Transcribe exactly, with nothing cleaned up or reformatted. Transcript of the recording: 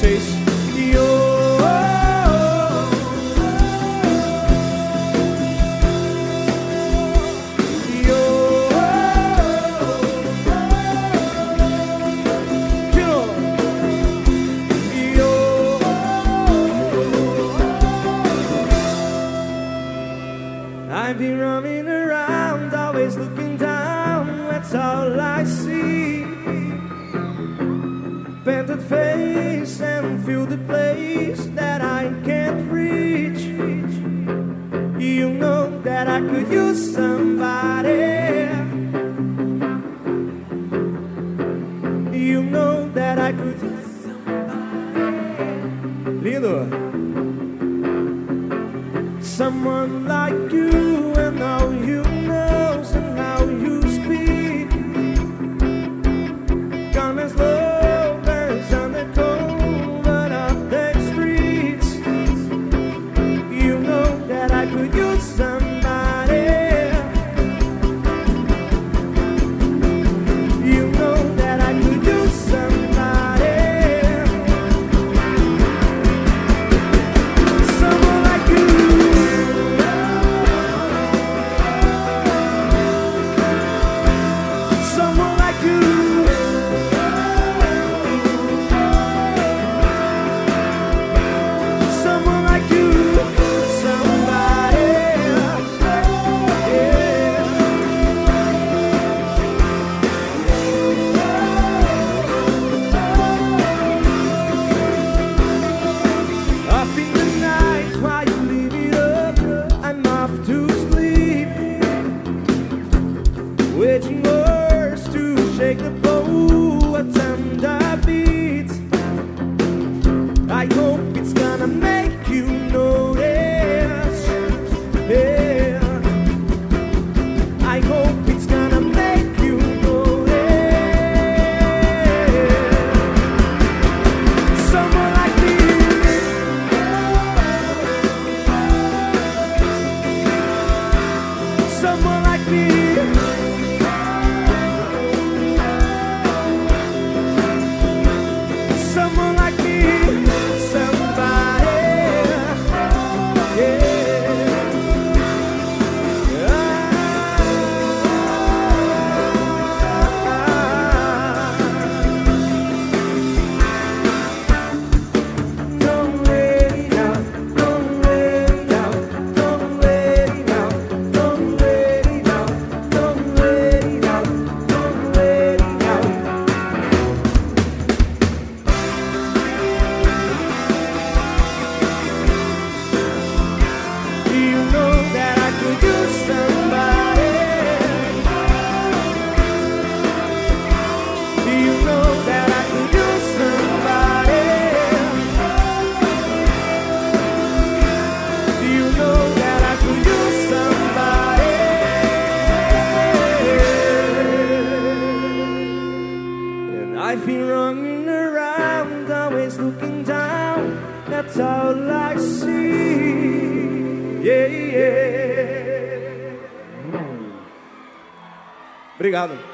face. You're I've been running around, always looking down, that's all I see. Painted face and feel the place that I can't reach. You know that I could use somebody. You know that I could use somebody. Lindo. Someone like you and all you know and how you speak. Come as lovers on the cover of the streets. You know that I could use somebody. You know that I could use somebody. Someone like you. Someone like you. Someone like you. Somebody. Yeah. Up in the night while you leave it up, I'm off to sleep, waiting words to shake the bow, a tender beat. I hope it's gonna make you notice. Yeah. I hope it's gonna make you notice. Someone like me. Someone like me. Someone like me. Somebody. Yeah. Don't let it out. Don't let it out. Don't let it out. Don't let it out. Don't let it out. Don't let it out. You know that I could use somebody. You know that I could use somebody. You know that I could use somebody. And I've been running around, always looking down, that's all I see. Yeah, yeah. Obrigado.